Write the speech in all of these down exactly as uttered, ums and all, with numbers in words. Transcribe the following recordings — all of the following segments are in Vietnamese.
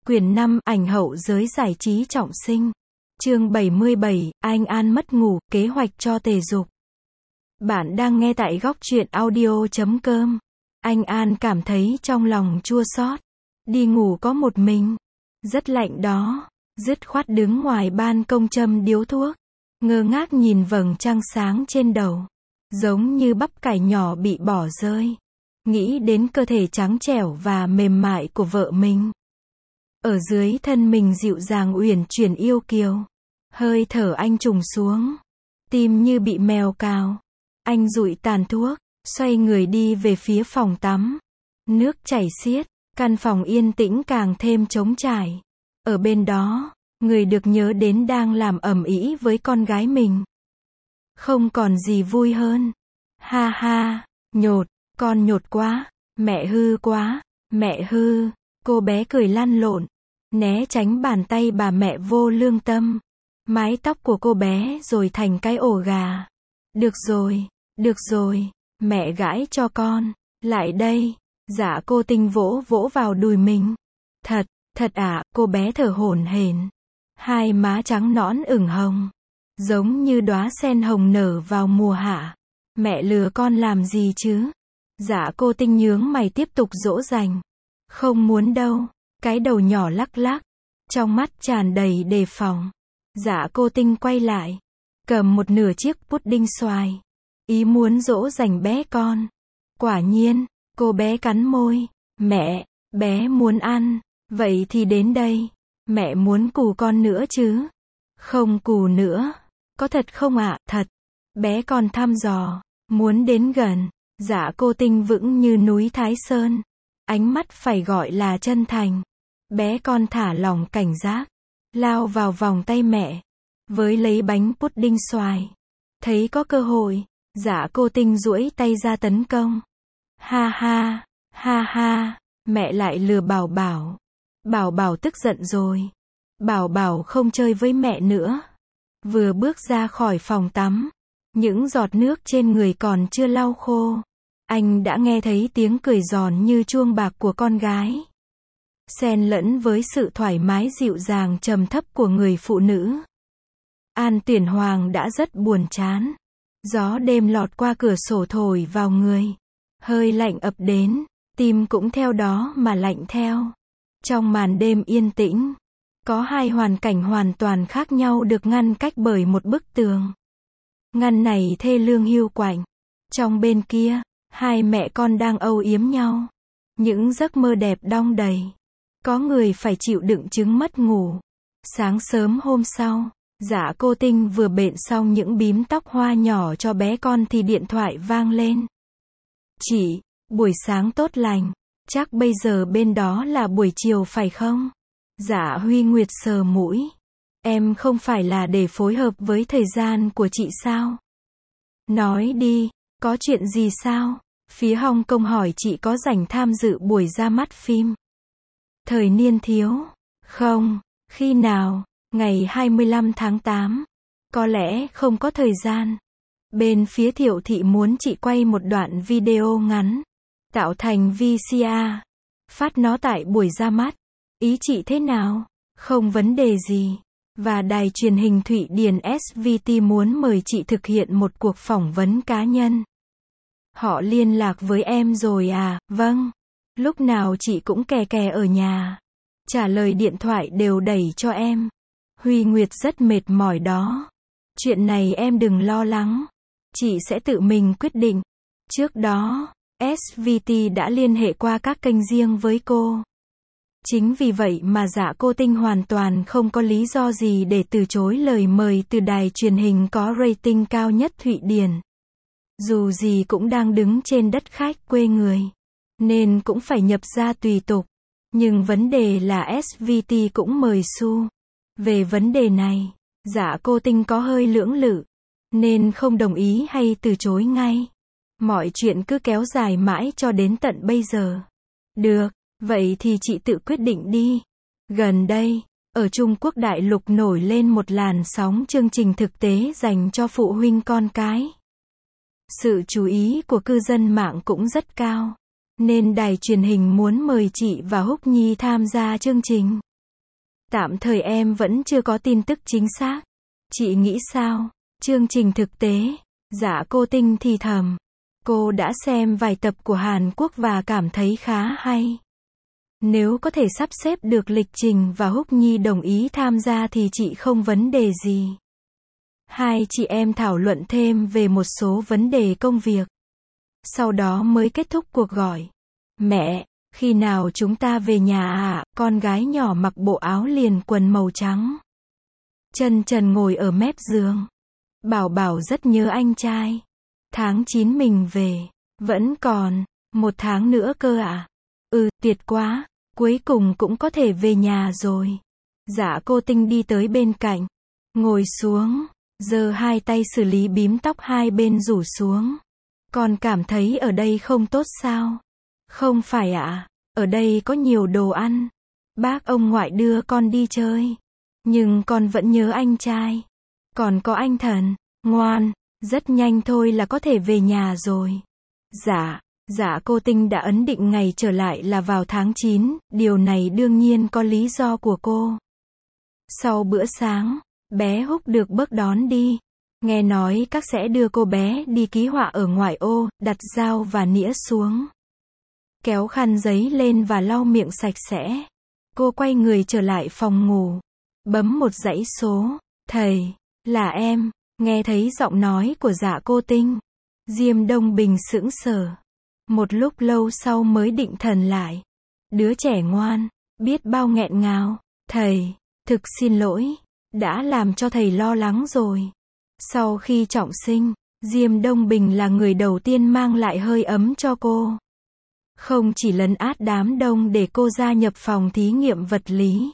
Quyển năm, ảnh hậu giới giải trí trọng sinh. Chương bảy mươi bảy, Anh An mất ngủ, kế hoạch cho tề dục. Bạn đang nghe tại góc truyện audio chấm com. Anh An cảm thấy trong lòng chua xót. Đi ngủ có một mình. Rất lạnh đó. Dứt khoát đứng ngoài ban công châm điếu thuốc. Ngơ ngác nhìn vầng trăng sáng trên đầu. Giống như bắp cải nhỏ bị bỏ rơi. Nghĩ đến cơ thể trắng trẻo và mềm mại của vợ mình. Ở dưới thân mình dịu dàng uyển chuyển yêu kiều. Hơi thở anh trùng xuống. Tim như bị mèo cào. Anh dụi tàn thuốc, xoay người đi về phía phòng tắm. Nước chảy xiết, căn phòng yên tĩnh càng thêm trống trải. Ở bên đó, người được nhớ đến đang làm ầm ĩ với con gái mình. Không còn gì vui hơn. Ha ha, nhột, con nhột quá, mẹ hư quá, mẹ hư. Cô bé cười lăn lộn, né tránh bàn tay bà mẹ vô lương tâm. Mái tóc của cô bé rồi thành cái ổ gà. Được rồi, được rồi, mẹ gãi cho con. Lại đây. Dạ cô Tinh vỗ vỗ vào đùi mình. Thật, thật ạ, à, cô bé thở hổn hển. Hai má trắng nõn ửng hồng. Giống như đóa sen hồng nở vào mùa hạ. Mẹ lừa con làm gì chứ? Dạ cô Tinh nhướng mày tiếp tục dỗ dành. Không muốn đâu. Cái đầu nhỏ lắc lắc. Trong mắt tràn đầy đề phòng. Dạ cô Tinh quay lại. Cầm một nửa chiếc pudding xoài. Ý muốn dỗ dành bé con. Quả nhiên, cô bé cắn môi. Mẹ, bé muốn ăn. Vậy thì đến đây. Mẹ muốn cù con nữa chứ? Không cù nữa. Có thật không ạ? À? Thật. Bé con thăm dò. Muốn đến gần. Dạ cô Tinh vững như núi Thái Sơn. Ánh mắt phải gọi là chân thành. Bé con thả lỏng cảnh giác. Lao vào vòng tay mẹ. Với lấy bánh pudding xoài. Thấy có cơ hội. Dạ cô Tinh duỗi tay ra tấn công. Ha ha, ha ha. Mẹ lại lừa Bảo Bảo. Bảo Bảo tức giận rồi. Bảo Bảo không chơi với mẹ nữa. Vừa bước ra khỏi phòng tắm. Những giọt nước trên người còn chưa lau khô. Anh đã nghe thấy tiếng cười giòn như chuông bạc của con gái. Xen lẫn với sự thoải mái dịu dàng trầm thấp của người phụ nữ. An Tuyển Hoàng đã rất buồn chán. Gió đêm lọt qua cửa sổ thổi vào người. Hơi lạnh ập đến, tim cũng theo đó mà lạnh theo. Trong màn đêm yên tĩnh, có hai hoàn cảnh hoàn toàn khác nhau được ngăn cách bởi một bức tường. Ngăn này thê lương hiu quạnh. Trong bên kia, hai mẹ con đang âu yếm nhau. Những giấc mơ đẹp đong đầy. Có người phải chịu đựng chứng mất ngủ. Sáng sớm hôm sau, dạ cô Tinh vừa bện xong những bím tóc hoa nhỏ cho bé con thì điện thoại vang lên. Chị, buổi sáng tốt lành. Chắc bây giờ bên đó là buổi chiều phải không? Dạ Huy Nguyệt sờ mũi. Em không phải là để phối hợp với thời gian của chị sao? Nói đi, có chuyện gì sao? Phía Hồng Kông hỏi chị có rảnh tham dự buổi ra mắt phim Thời Niên Thiếu. Không, khi nào? Ngày hai mươi lăm tháng tám. Có lẽ không có thời gian. Bên phía Thiệu Thị muốn chị quay một đoạn video ngắn. Tạo thành vê xê a. Phát nó tại buổi ra mắt. Ý chị thế nào? Không vấn đề gì. Và đài truyền hình Thụy Điển ét vê tê muốn mời chị thực hiện một cuộc phỏng vấn cá nhân. Họ liên lạc với em rồi à? Vâng. Lúc nào chị cũng kè kè ở nhà. Trả lời điện thoại đều đẩy cho em. Huy Nguyệt rất mệt mỏi đó. Chuyện này em đừng lo lắng. Chị sẽ tự mình quyết định. Trước đó, ét vê tê đã liên hệ qua các kênh riêng với cô. Chính vì vậy mà dạ cô Tinh hoàn toàn không có lý do gì để từ chối lời mời từ đài truyền hình có rating cao nhất Thụy Điển. Dù gì cũng đang đứng trên đất khách quê người. Nên cũng phải nhập ra tùy tục. Nhưng vấn đề là ét vê tê cũng mời xu. Về vấn đề này, dạ cô Tinh có hơi lưỡng lự. Nên không đồng ý hay từ chối ngay. Mọi chuyện cứ kéo dài mãi cho đến tận bây giờ. Được, vậy thì chị tự quyết định đi. Gần đây, ở Trung Quốc đại lục nổi lên một làn sóng chương trình thực tế dành cho phụ huynh con cái. Sự chú ý của cư dân mạng cũng rất cao. Nên đài truyền hình muốn mời chị và Húc Nhi tham gia chương trình. Tạm thời em vẫn chưa có tin tức chính xác. Chị nghĩ sao? Chương trình thực tế. Dạ cô Tinh thì thầm. Cô đã xem vài tập của Hàn Quốc và cảm thấy khá hay. Nếu có thể sắp xếp được lịch trình và Húc Nhi đồng ý tham gia thì chị không vấn đề gì. Hai chị em thảo luận thêm về một số vấn đề công việc. Sau đó mới kết thúc cuộc gọi. Mẹ, khi nào chúng ta về nhà à? Con gái nhỏ mặc bộ áo liền quần màu trắng. Chân trần ngồi ở mép giường. Bảo Bảo rất nhớ anh trai. Tháng chín mình về. Vẫn còn một tháng nữa cơ à? Ừ, tuyệt quá. Cuối cùng cũng có thể về nhà rồi. Dạ cô Tinh đi tới bên cạnh. Ngồi xuống. Giơ hai tay xử lý bím tóc hai bên rủ xuống. Con cảm thấy ở đây không tốt sao? Không phải ạ. À? Ở đây có nhiều đồ ăn. Bác ông ngoại đưa con đi chơi. Nhưng con vẫn nhớ anh trai. Còn có anh Thần. Ngoan. Rất nhanh thôi là có thể về nhà rồi. Dạ. Dạ cô Tinh đã ấn định ngày trở lại là vào tháng chín. Điều này đương nhiên có lý do của cô. Sau bữa sáng, bé Húc được bớt đón đi. Nghe nói các sẽ đưa cô bé đi ký họa ở ngoại ô, đặt dao và nĩa xuống. Kéo khăn giấy lên và lau miệng sạch sẽ. Cô quay người trở lại phòng ngủ. Bấm một dãy số. Thầy, là em. Nghe thấy giọng nói của dạ cô Tinh. Diêm Đông Bình sững sờ. Một lúc lâu sau mới định thần lại. Đứa trẻ ngoan, biết bao nghẹn ngào. Thầy, thực xin lỗi. Đã làm cho thầy lo lắng rồi. Sau khi trọng sinh, Diêm Đông Bình là người đầu tiên mang lại hơi ấm cho cô. Không chỉ lấn át đám đông để cô gia nhập phòng thí nghiệm vật lý,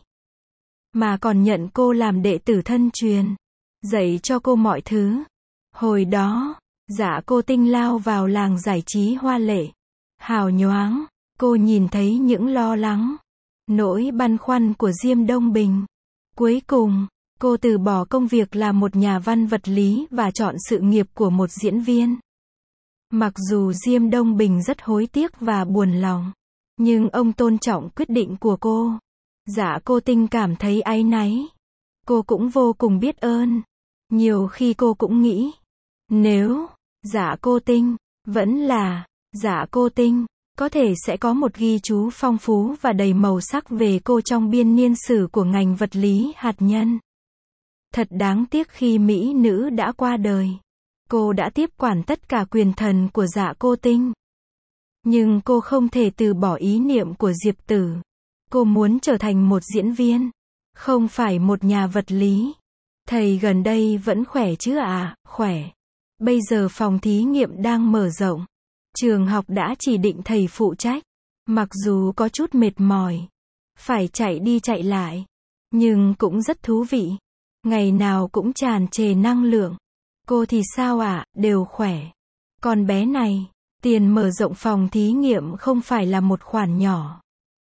mà còn nhận cô làm đệ tử thân truyền, dạy cho cô mọi thứ. Hồi đó, dạ cô Tinh lao vào làng giải trí hoa lệ, hào nhoáng. Cô nhìn thấy những lo lắng, nỗi băn khoăn của Diêm Đông Bình. Cuối cùng, cô từ bỏ công việc là một nhà văn vật lý và chọn sự nghiệp của một diễn viên. Mặc dù Diêm Đông Bình rất hối tiếc và buồn lòng, nhưng ông tôn trọng quyết định của cô. Dạ cô Tinh cảm thấy áy náy. Cô cũng vô cùng biết ơn. Nhiều khi cô cũng nghĩ, nếu dạ cô Tinh vẫn là dạ cô Tinh, có thể sẽ có một ghi chú phong phú và đầy màu sắc về cô trong biên niên sử của ngành vật lý hạt nhân. Thật đáng tiếc khi mỹ nữ đã qua đời. Cô đã tiếp quản tất cả quyền thần của dạ cô Tinh. Nhưng cô không thể từ bỏ ý niệm của Diệp Tử. Cô muốn trở thành một diễn viên, không phải một nhà vật lý. Thầy gần đây vẫn khỏe chứ ạ? À? Khỏe. Bây giờ phòng thí nghiệm đang mở rộng. Trường học đã chỉ định thầy phụ trách. Mặc dù có chút mệt mỏi, phải chạy đi chạy lại, nhưng cũng rất thú vị. Ngày nào cũng tràn trề năng lượng. Cô thì sao ạ? À? Đều khỏe. Con bé này, tiền mở rộng phòng thí nghiệm không phải là một khoản nhỏ.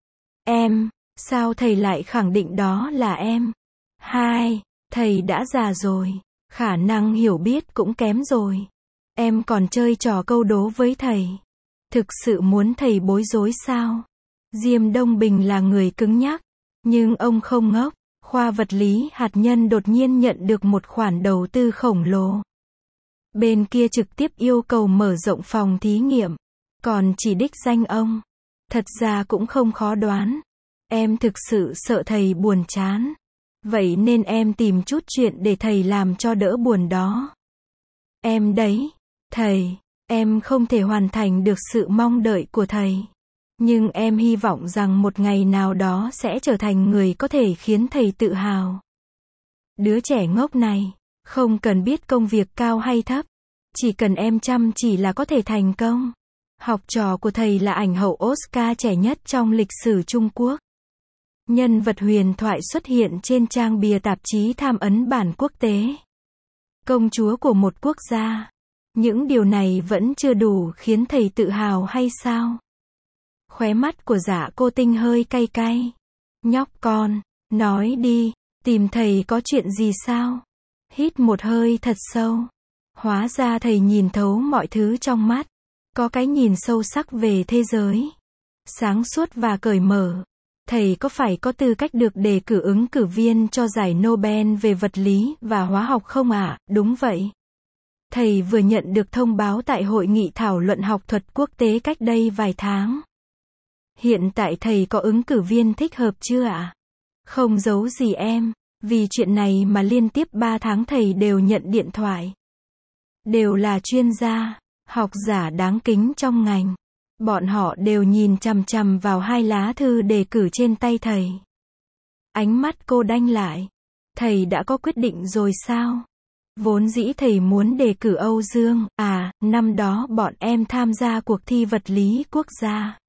Em, sao thầy lại khẳng định đó là em? Hai, thầy đã già rồi, khả năng hiểu biết cũng kém rồi. Em còn chơi trò câu đố với thầy. Thực sự muốn thầy bối rối sao? Diêm Đông Bình là người cứng nhắc, nhưng ông không ngốc. Khoa vật lý hạt nhân đột nhiên nhận được một khoản đầu tư khổng lồ. Bên kia trực tiếp yêu cầu mở rộng phòng thí nghiệm, còn chỉ đích danh ông. Thật ra cũng không khó đoán. Em thực sự sợ thầy buồn chán. Vậy nên em tìm chút chuyện để thầy làm cho đỡ buồn đó. Em đấy, thầy, em không thể hoàn thành được sự mong đợi của thầy. Nhưng em hy vọng rằng một ngày nào đó sẽ trở thành người có thể khiến thầy tự hào. Đứa trẻ ngốc này, không cần biết công việc cao hay thấp. Chỉ cần em chăm chỉ là có thể thành công. Học trò của thầy là ảnh hậu Oscar trẻ nhất trong lịch sử Trung Quốc. Nhân vật huyền thoại xuất hiện trên trang bìa tạp chí tham ấn bản quốc tế. Công chúa của một quốc gia. Những điều này vẫn chưa đủ khiến thầy tự hào hay sao? Khóe mắt của dạ cô Tinh hơi cay cay. Nhóc con, nói đi, tìm thầy có chuyện gì sao? Hít một hơi thật sâu. Hóa ra thầy nhìn thấu mọi thứ trong mắt. Có cái nhìn sâu sắc về thế giới. Sáng suốt và cởi mở. thầy có phải có tư cách được đề cử ứng cử viên cho giải Nobel về vật lý và hóa học không ạ? À? Đúng vậy. Thầy vừa nhận được thông báo tại hội nghị thảo luận học thuật quốc tế cách đây vài tháng. Hiện tại thầy có ứng cử viên thích hợp chưa ạ? À? Không giấu gì em, vì chuyện này mà liên tiếp ba tháng thầy đều nhận điện thoại. Đều là chuyên gia, học giả đáng kính trong ngành. Bọn họ đều nhìn chằm chằm vào hai lá thư đề cử trên tay thầy. Ánh mắt cô đanh lại. Thầy đã có quyết định rồi sao? Vốn dĩ thầy muốn đề cử Âu Dương, à, năm đó bọn em tham gia cuộc thi vật lý quốc gia.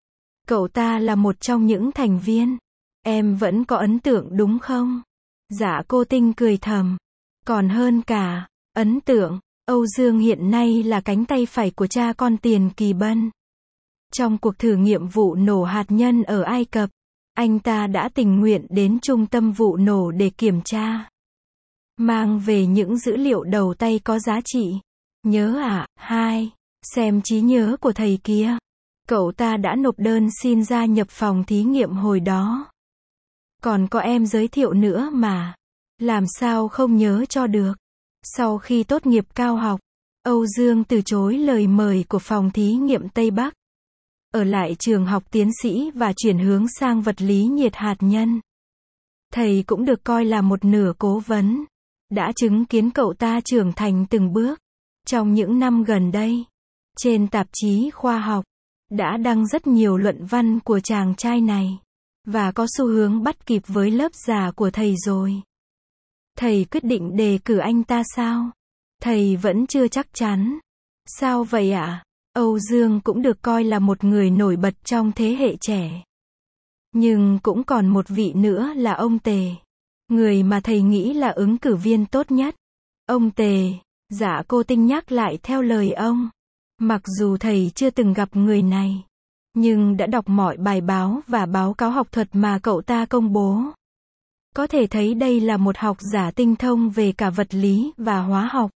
Cậu ta là một trong những thành viên. Em vẫn có ấn tượng đúng không? Dạ cô Tinh cười thầm. Còn hơn cả, ấn tượng, Âu Dương hiện nay là cánh tay phải của cha con Tiền Kỳ Bân. Trong cuộc thử nghiệm vụ nổ hạt nhân ở Ai Cập, anh ta đã tình nguyện đến trung tâm vụ nổ để kiểm tra. Mang về những dữ liệu đầu tay có giá trị. Nhớ à, hai, xem trí nhớ của thầy kia. Cậu ta đã nộp đơn xin gia nhập phòng thí nghiệm hồi đó. Còn có em giới thiệu nữa mà. Làm sao không nhớ cho được. Sau khi tốt nghiệp cao học, Âu Dương từ chối lời mời của phòng thí nghiệm Tây Bắc. Ở lại trường học tiến sĩ và chuyển hướng sang vật lý nhiệt hạt nhân. Thầy cũng được coi là một nửa cố vấn. Đã chứng kiến cậu ta trưởng thành từng bước. Trong những năm gần đây, trên tạp chí khoa học, đã đăng rất nhiều luận văn của chàng trai này. Và có xu hướng bắt kịp với lớp già của thầy rồi. Thầy quyết định đề cử anh ta sao? Thầy vẫn chưa chắc chắn. Sao vậy ạ? À? Âu Dương cũng được coi là một người nổi bật trong thế hệ trẻ. Nhưng cũng còn một vị nữa là ông Tề. Người mà thầy nghĩ là ứng cử viên tốt nhất. Ông Tề, dạ cô Tinh nhắc lại theo lời ông. Mặc dù thầy chưa từng gặp người này, nhưng đã đọc mọi bài báo và báo cáo học thuật mà cậu ta công bố. Có thể thấy đây là một học giả tinh thông về cả vật lý và hóa học.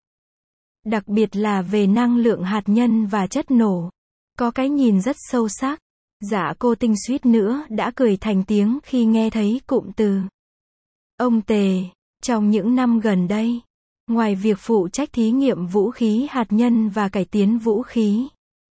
Đặc biệt là về năng lượng hạt nhân và chất nổ. Có cái nhìn rất sâu sắc. Dạ cô Tinh suýt nữa đã cười thành tiếng khi nghe thấy cụm từ. Ông Tề, trong những năm gần đây, ngoài việc phụ trách thí nghiệm vũ khí hạt nhân và cải tiến vũ khí,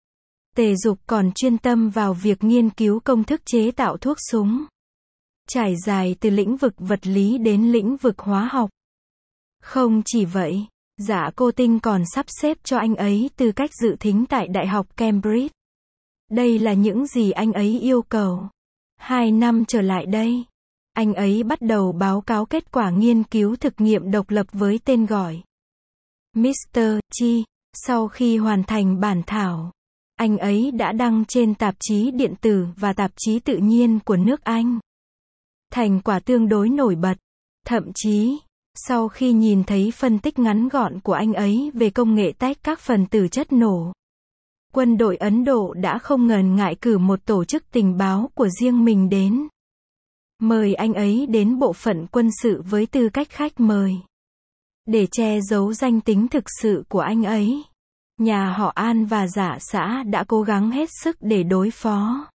Tề Dục còn chuyên tâm vào việc nghiên cứu công thức chế tạo thuốc súng. Trải dài từ lĩnh vực vật lý đến lĩnh vực hóa học. Không chỉ vậy, dạ cô Tinh còn sắp xếp cho anh ấy tư cách dự thính tại Đại học Cambridge. Đây là những gì anh ấy yêu cầu. Hai năm trở lại đây, anh ấy bắt đầu báo cáo kết quả nghiên cứu thực nghiệm độc lập với tên gọi mít tơ Chi. Sau khi hoàn thành bản thảo, anh ấy đã đăng trên tạp chí điện tử và tạp chí tự nhiên của nước Anh. Thành quả tương đối nổi bật. Thậm chí, sau khi nhìn thấy phân tích ngắn gọn của anh ấy về công nghệ tách các phần tử chất nổ, quân đội Ấn Độ đã không ngần ngại cử một tổ chức tình báo của riêng mình đến. Mời anh ấy đến bộ phận quân sự với tư cách khách mời. Để che giấu danh tính thực sự của anh ấy, nhà họ An và Dạ xã đã cố gắng hết sức để đối phó.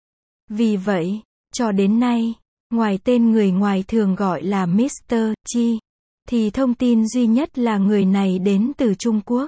Vì vậy, cho đến nay, ngoài tên người ngoài thường gọi là mít tơ Chi, thì thông tin duy nhất là người này đến từ Trung Quốc.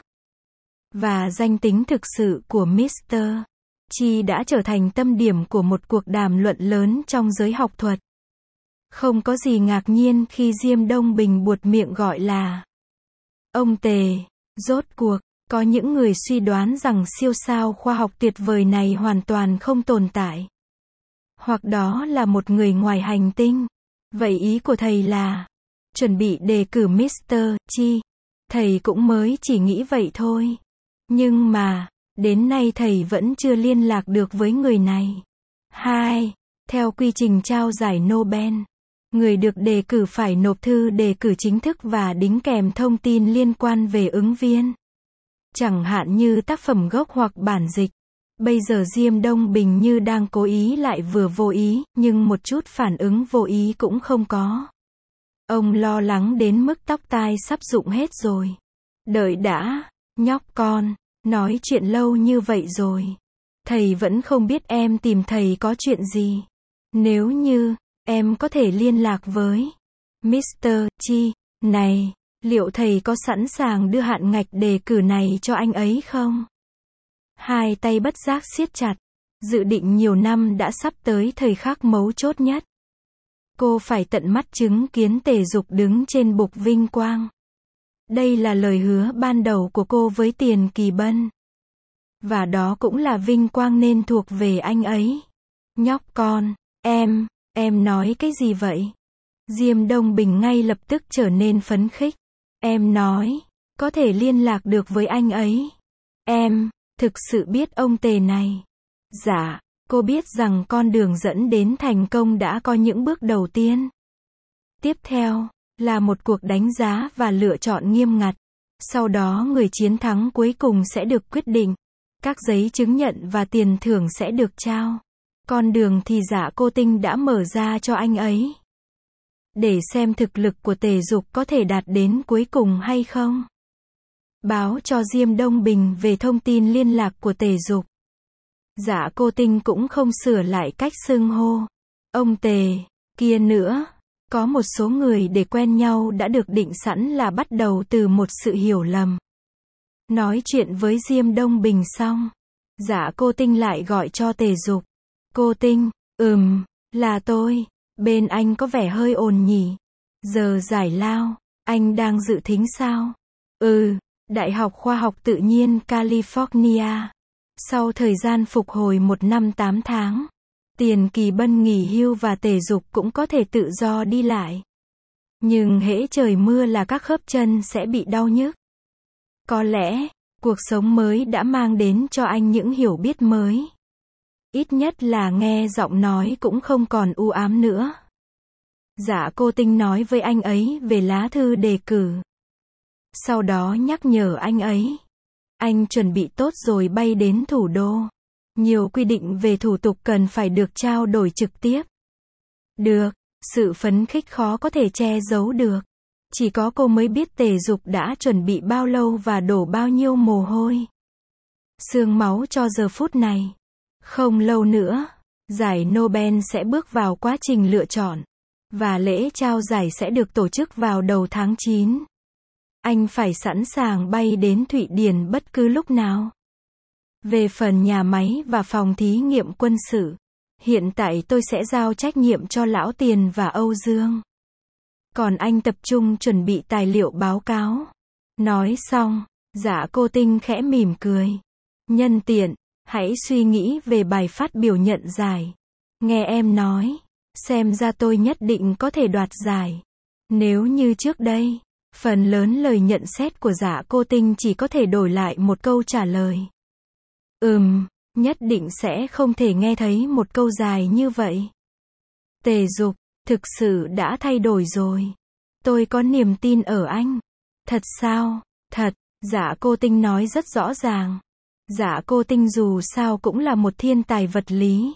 Và danh tính thực sự của mít tơ Chi đã trở thành tâm điểm của một cuộc đàm luận lớn trong giới học thuật. Không có gì ngạc nhiên khi Diêm Đông Bình buột miệng gọi là ông Tề. Rốt cuộc, có những người suy đoán rằng siêu sao khoa học tuyệt vời này hoàn toàn không tồn tại. Hoặc đó là một người ngoài hành tinh. Vậy ý của thầy là chuẩn bị đề cử mít tơ Chi. Thầy cũng mới chỉ nghĩ vậy thôi. Nhưng mà, đến nay thầy vẫn chưa liên lạc được với người này. Hai. Theo quy trình trao giải Nobel, người được đề cử phải nộp thư đề cử chính thức và đính kèm thông tin liên quan về ứng viên. Chẳng hạn như tác phẩm gốc hoặc bản dịch. Bây giờ Diêm Đông Bình như đang cố ý lại vừa vô ý, nhưng một chút phản ứng vô ý cũng không có. Ông lo lắng đến mức tóc tai sắp rụng hết rồi. Đợi đã, nhóc con, nói chuyện lâu như vậy rồi. Thầy vẫn không biết em tìm thầy có chuyện gì. Nếu như, em có thể liên lạc với mít tơ Chi, này, liệu thầy có sẵn sàng đưa hạn ngạch đề cử này cho anh ấy không? Hai tay bất giác siết chặt. Dự định nhiều năm đã sắp tới thời khắc mấu chốt nhất. Cô phải tận mắt chứng kiến Tề Dục đứng trên bục vinh quang. Đây là lời hứa ban đầu của cô với Tiền Kỳ Bân. Và đó cũng là vinh quang nên thuộc về anh ấy. Nhóc con, em, em nói cái gì vậy? Diêm Đông Bình ngay lập tức trở nên phấn khích. Em nói, có thể liên lạc được với anh ấy. Em, thực sự biết ông Tề này. Dạ, cô biết rằng con đường dẫn đến thành công đã có những bước đầu tiên. Tiếp theo, là một cuộc đánh giá và lựa chọn nghiêm ngặt. Sau đó người chiến thắng cuối cùng sẽ được quyết định. Các giấy chứng nhận và tiền thưởng sẽ được trao. Con đường thì Dạ Cô Tinh đã mở ra cho anh ấy. Để xem thực lực của Tề Dục có thể đạt đến cuối cùng hay không. Báo cho Diêm Đông Bình về thông tin liên lạc của Tề Dục. Dạ Cô Tinh cũng không sửa lại cách xưng hô. Ông Tề, kia nữa, có một số người để quen nhau đã được định sẵn là bắt đầu từ một sự hiểu lầm. Nói chuyện với Diêm Đông Bình xong, Dạ Cô Tinh lại gọi cho Tề Dục. Cô Tinh, ừm, là tôi, bên anh có vẻ hơi ồn nhỉ. Giờ giải lao, anh đang dự thính sao? Ừ, Đại học Khoa học Tự nhiên California. Sau thời gian phục hồi một năm tám tháng, Tiền Kỳ Bân nghỉ hưu và Tề Dục cũng có thể tự do đi lại. Nhưng hễ trời mưa là các khớp chân sẽ bị đau nhức. Có lẽ, cuộc sống mới đã mang đến cho anh những hiểu biết mới. Ít nhất là nghe giọng nói cũng không còn u ám nữa. Dạ Cô Tinh nói với anh ấy về lá thư đề cử. Sau đó nhắc nhở anh ấy. Anh chuẩn bị tốt rồi bay đến thủ đô. Nhiều quy định về thủ tục cần phải được trao đổi trực tiếp. Được, sự phấn khích khó có thể che giấu được. Chỉ có cô mới biết Tề Dục đã chuẩn bị bao lâu và đổ bao nhiêu mồ hôi. Xương máu cho giờ phút này. Không lâu nữa, giải Nobel sẽ bước vào quá trình lựa chọn. Và lễ trao giải sẽ được tổ chức vào đầu tháng chín. Anh phải sẵn sàng bay đến Thụy Điển bất cứ lúc nào. Về phần nhà máy và phòng thí nghiệm quân sự, hiện tại tôi sẽ giao trách nhiệm cho Lão Tiền và Âu Dương. Còn anh tập trung chuẩn bị tài liệu báo cáo. Nói xong, Dạ Cô Tinh khẽ mỉm cười. Nhân tiện, hãy suy nghĩ về bài phát biểu nhận giải. Nghe em nói, xem ra tôi nhất định có thể đoạt giải. Nếu như trước đây, phần lớn lời nhận xét của Dạ Cô Tinh chỉ có thể đổi lại một câu trả lời. Ừm, nhất định sẽ không thể nghe thấy một câu dài như vậy. Tề Dục, thực sự đã thay đổi rồi. Tôi có niềm tin ở anh. Thật sao? Thật, Dạ Cô Tinh nói rất rõ ràng. Dạ Cô Tinh dù sao cũng là một thiên tài vật lý.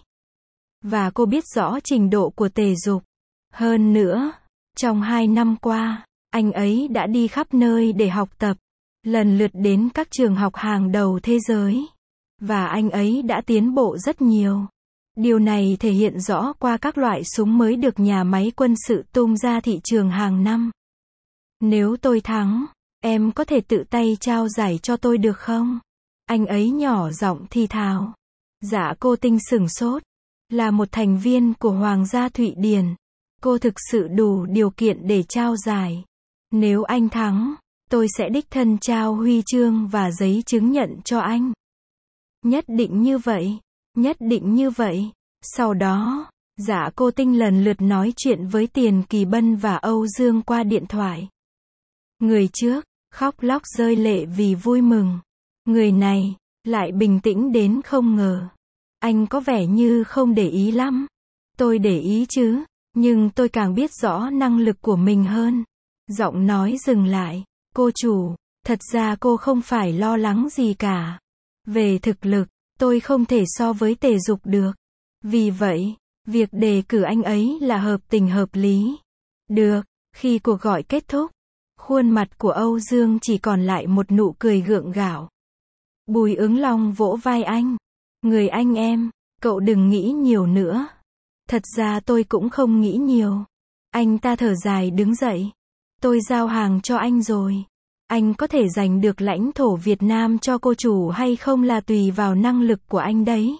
Và cô biết rõ trình độ của Tề Dục. Hơn nữa, trong hai năm qua, anh ấy đã đi khắp nơi để học tập, lần lượt đến các trường học hàng đầu thế giới. Và anh ấy đã tiến bộ rất nhiều. Điều này thể hiện rõ qua các loại súng mới được nhà máy quân sự tung ra thị trường hàng năm. Nếu tôi thắng, em có thể tự tay trao giải cho tôi được không? Anh ấy nhỏ giọng thì thào. Dạ Cô Tinh sửng sốt. Là một thành viên của Hoàng gia Thụy Điển. Cô thực sự đủ điều kiện để trao giải. Nếu anh thắng, tôi sẽ đích thân trao huy chương và giấy chứng nhận cho anh. Nhất định như vậy. Nhất định như vậy. Sau đó, Dạ Cô Tinh lần lượt nói chuyện với Tiền Kỳ Bân và Âu Dương qua điện thoại. Người trước, khóc lóc rơi lệ vì vui mừng. Người này, lại bình tĩnh đến không ngờ. Anh có vẻ như không để ý lắm. Tôi để ý chứ, nhưng tôi càng biết rõ năng lực của mình hơn. Giọng nói dừng lại. Cô chủ, thật ra cô không phải lo lắng gì cả. Về thực lực, tôi không thể so với Tề Dục được. Vì vậy, việc đề cử anh ấy là hợp tình hợp lý. Được, khi cuộc gọi kết thúc, khuôn mặt của Âu Dương chỉ còn lại một nụ cười gượng gạo. Bùi Ứng Long vỗ vai anh. Người anh em, cậu đừng nghĩ nhiều nữa. Thật ra tôi cũng không nghĩ nhiều. Anh ta thở dài đứng dậy. Tôi giao hàng cho anh rồi. Anh có thể giành được lãnh thổ Việt Nam cho cô chủ hay không là tùy vào năng lực của anh đấy.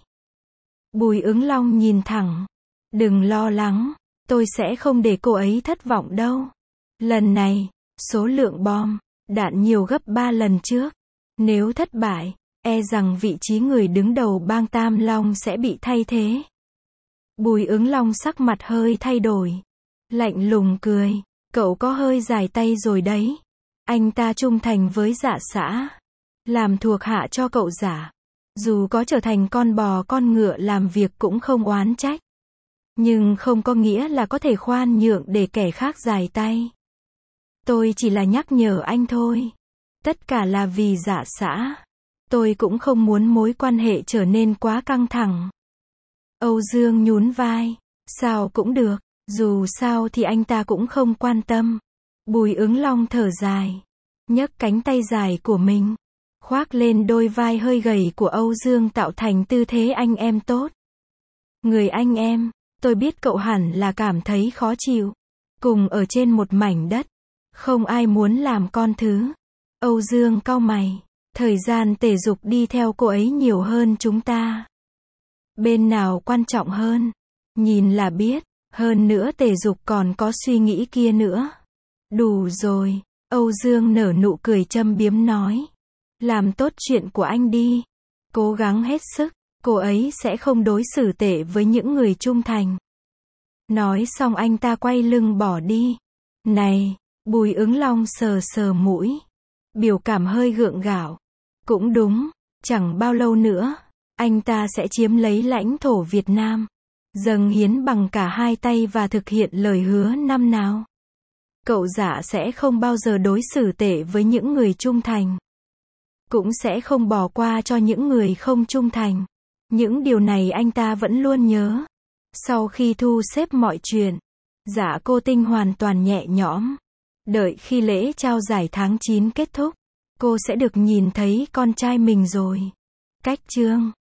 Bùi Ứng Long nhìn thẳng. Đừng lo lắng, tôi sẽ không để cô ấy thất vọng đâu. Lần này, số lượng bom, đạn nhiều gấp ba lần trước. Nếu thất bại, e rằng vị trí người đứng đầu bang Tam Long sẽ bị thay thế. Bùi Ứng Long sắc mặt hơi thay đổi. Lạnh lùng cười. Cậu có hơi dài tay rồi đấy. Anh ta trung thành với Dạ xã. Làm thuộc hạ cho cậu Dạ. Dù có trở thành con bò con ngựa làm việc cũng không oán trách. Nhưng không có nghĩa là có thể khoan nhượng để kẻ khác dài tay. Tôi chỉ là nhắc nhở anh thôi. Tất cả là vì Dạ xã. Tôi cũng không muốn mối quan hệ trở nên quá căng thẳng. Âu Dương nhún vai. Sao cũng được. Dù sao thì anh ta cũng không quan tâm. Bùi Ứng Long thở dài. Nhấc cánh tay dài của mình. Khoác lên đôi vai hơi gầy của Âu Dương tạo thành tư thế anh em tốt. Người anh em, tôi biết cậu hẳn là cảm thấy khó chịu. Cùng ở trên một mảnh đất. Không ai muốn làm con thứ. Âu Dương cau mày. Thời gian Tề Dục đi theo cô ấy nhiều hơn chúng ta. Bên nào quan trọng hơn? Nhìn là biết. Hơn nữa Tề Dục còn có suy nghĩ kia nữa. Đủ rồi. Âu Dương nở nụ cười châm biếm nói. Làm tốt chuyện của anh đi. Cố gắng hết sức. Cô ấy sẽ không đối xử tệ với những người trung thành. Nói xong anh ta quay lưng bỏ đi. Này, Bùi Ứng Long sờ sờ mũi. Biểu cảm hơi gượng gạo. Cũng đúng, chẳng bao lâu nữa, anh ta sẽ chiếm lấy lãnh thổ Việt Nam. Dâng hiến bằng cả hai tay và thực hiện lời hứa năm nào. Cậu Dạ sẽ không bao giờ đối xử tệ với những người trung thành. Cũng sẽ không bỏ qua cho những người không trung thành. Những điều này anh ta vẫn luôn nhớ. Sau khi thu xếp mọi chuyện, Dạ Cô Tinh hoàn toàn nhẹ nhõm. Đợi khi lễ trao giải tháng chín kết thúc, cô sẽ được nhìn thấy con trai mình rồi. Cách chương